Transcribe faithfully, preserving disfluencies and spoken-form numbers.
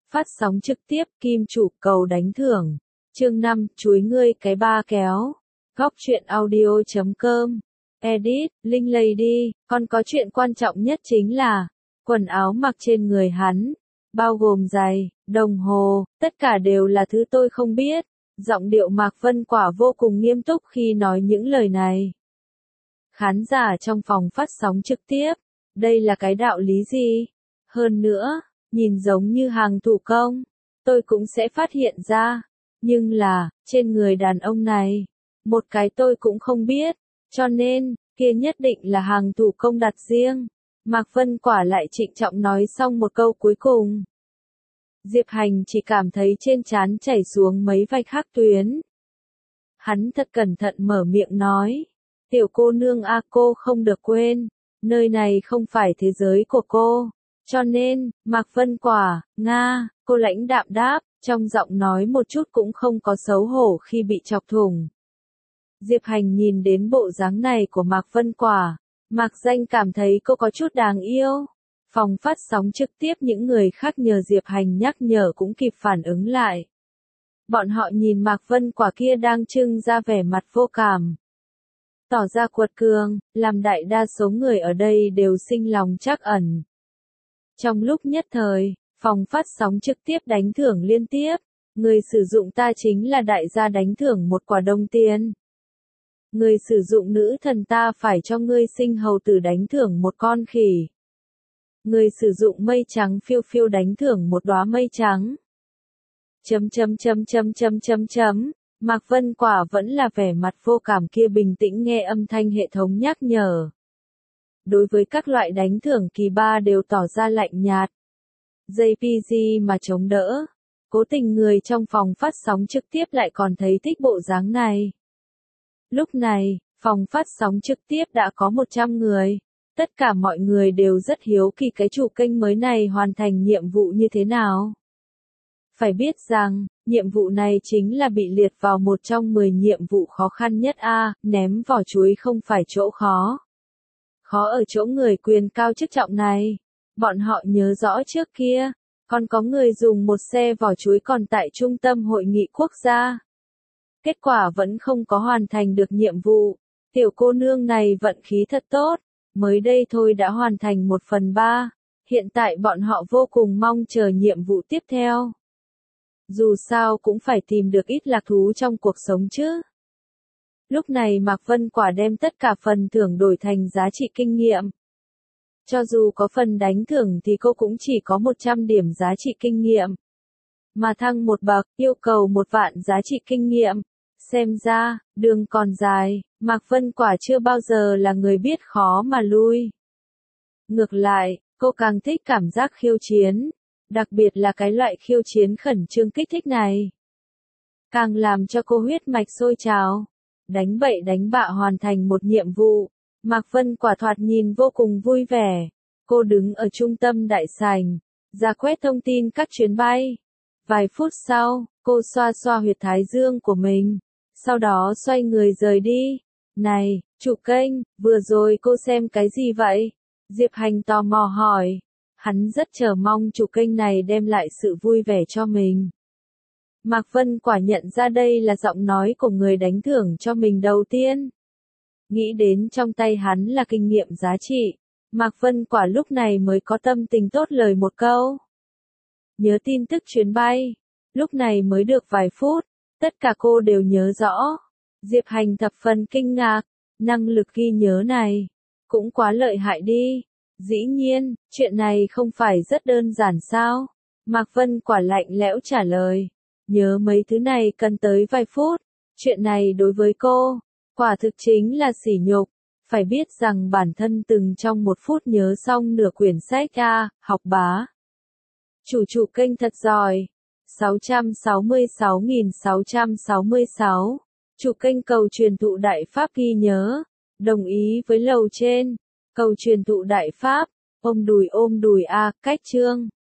Phát sóng trực tiếp Kim Chủ cầu đánh thưởng. Chương năm, chuối ngươi cái ba kéo. Góc truyện audio chấm com. Edit, Linh Lady, còn có chuyện quan trọng nhất chính là quần áo mặc trên người hắn, bao gồm giày, đồng hồ, tất cả đều là thứ tôi không biết. Giọng điệu Mạc Vân Quả vô cùng nghiêm túc khi nói những lời này. Khán giả trong phòng phát sóng trực tiếp, đây là cái đạo lý gì? Hơn nữa, nhìn giống như hàng thủ công, tôi cũng sẽ phát hiện ra. Nhưng là, trên người đàn ông này, một cái tôi cũng không biết, cho nên, kia nhất định là hàng thủ công đặt riêng. Mạc Vân Quả lại trịnh trọng nói xong một câu cuối cùng. Diệp Hành chỉ cảm thấy trên trán chảy xuống mấy vạch hắc tuyến. Hắn thật cẩn thận mở miệng nói, tiểu cô nương a cô không được quên, nơi này không phải thế giới của cô. Cho nên, Mạc Vân Quả, Nga, cô lãnh đạm đáp, trong giọng nói một chút cũng không có xấu hổ khi bị chọc thủng. Diệp Hành nhìn đến bộ dáng này của Mạc Vân Quả, Mạc Danh cảm thấy cô có chút đáng yêu. Phòng phát sóng trực tiếp những người khác nhờ Diệp Hành nhắc nhở cũng kịp phản ứng lại. Bọn họ nhìn Mạc Vân Quả kia đang trưng ra vẻ mặt vô cảm, tỏ ra quật cường, làm đại đa số người ở đây đều sinh lòng trắc ẩn. Trong lúc nhất thời, phòng phát sóng trực tiếp đánh thưởng liên tiếp, người sử dụng ta chính là đại gia đánh thưởng một quả đồng tiền. Người sử dụng nữ thần ta phải cho ngươi sinh hầu tử đánh thưởng một con khỉ. Người sử dụng mây trắng phiêu phiêu đánh thưởng một đóa mây trắng. Chấm chấm chấm chấm chấm chấm chấm, Mạc Vân Quả vẫn là vẻ mặt vô cảm kia bình tĩnh nghe âm thanh hệ thống nhắc nhở. Đối với các loại đánh thưởng kỳ ba đều tỏ ra lạnh nhạt. gi pê giê mà chống đỡ. Cố tình người trong phòng phát sóng trực tiếp lại còn thấy thích bộ dáng này. Lúc này, phòng phát sóng trực tiếp đã có một trăm người. Tất cả mọi người đều rất hiếu kỳ cái chủ kênh mới này hoàn thành nhiệm vụ như thế nào. Phải biết rằng, nhiệm vụ này chính là bị liệt vào một trong mười nhiệm vụ khó khăn nhất a, ném vỏ chuối không phải chỗ khó. Khó ở chỗ người quyền cao chức trọng này. Bọn họ nhớ rõ trước kia, còn có người dùng một xe vỏ chuối còn tại trung tâm hội nghị quốc gia. Kết quả vẫn không có hoàn thành được nhiệm vụ. Tiểu cô nương này vận khí thật tốt, mới đây thôi đã hoàn thành một phần ba. Hiện tại bọn họ vô cùng mong chờ nhiệm vụ tiếp theo. Dù sao cũng phải tìm được ít lạc thú trong cuộc sống chứ. Lúc này Mạc Vân Quả đem tất cả phần thưởng đổi thành giá trị kinh nghiệm. Cho dù có phần đánh thưởng thì cô cũng chỉ có một trăm điểm giá trị kinh nghiệm. Mà thăng một bậc, yêu cầu một vạn giá trị kinh nghiệm. Xem ra, đường còn dài, Mạc Vân Quả chưa bao giờ là người biết khó mà lui. Ngược lại, cô càng thích cảm giác khiêu chiến. Đặc biệt là cái loại khiêu chiến khẩn trương kích thích này. Càng làm cho cô huyết mạch sôi trào. Đánh bậy đánh bạ hoàn thành một nhiệm vụ. Mạc Vân Quả thoạt nhìn vô cùng vui vẻ. Cô đứng ở trung tâm đại sảnh, ra quét thông tin các chuyến bay. Vài phút sau, cô xoa xoa huyệt thái dương của mình. Sau đó xoay người rời đi. Này, chủ kênh, vừa rồi cô xem cái gì vậy? Diệp Hành tò mò hỏi. Hắn rất chờ mong chủ kênh này đem lại sự vui vẻ cho mình. Mạc Vân Quả nhận ra đây là giọng nói của người đánh thưởng cho mình đầu tiên. Nghĩ đến trong tay hắn là kinh nghiệm giá trị, Mạc Vân Quả lúc này mới có tâm tình tốt lời một câu. Nhớ tin tức chuyến bay, lúc này mới được vài phút, tất cả cô đều nhớ rõ. Diệp Hành thập phần kinh ngạc, năng lực ghi nhớ này, cũng quá lợi hại đi. Dĩ nhiên, chuyện này không phải rất đơn giản sao? Mạc Vân Quả lạnh lẽo trả lời. Nhớ mấy thứ này cần tới vài phút. Chuyện này đối với cô, quả thực chính là sỉ nhục. Phải biết rằng bản thân từng trong một phút nhớ xong nửa quyển sách a, học bá. Chủ chủ kênh thật giỏi. sáu trăm sáu mươi sáu nghìn sáu trăm sáu mươi sáu. Chủ kênh cầu truyền thụ đại pháp ghi nhớ. Đồng ý với lầu trên. Cầu truyền thụ đại pháp, ôm đùi ôm đùi a, cách chương.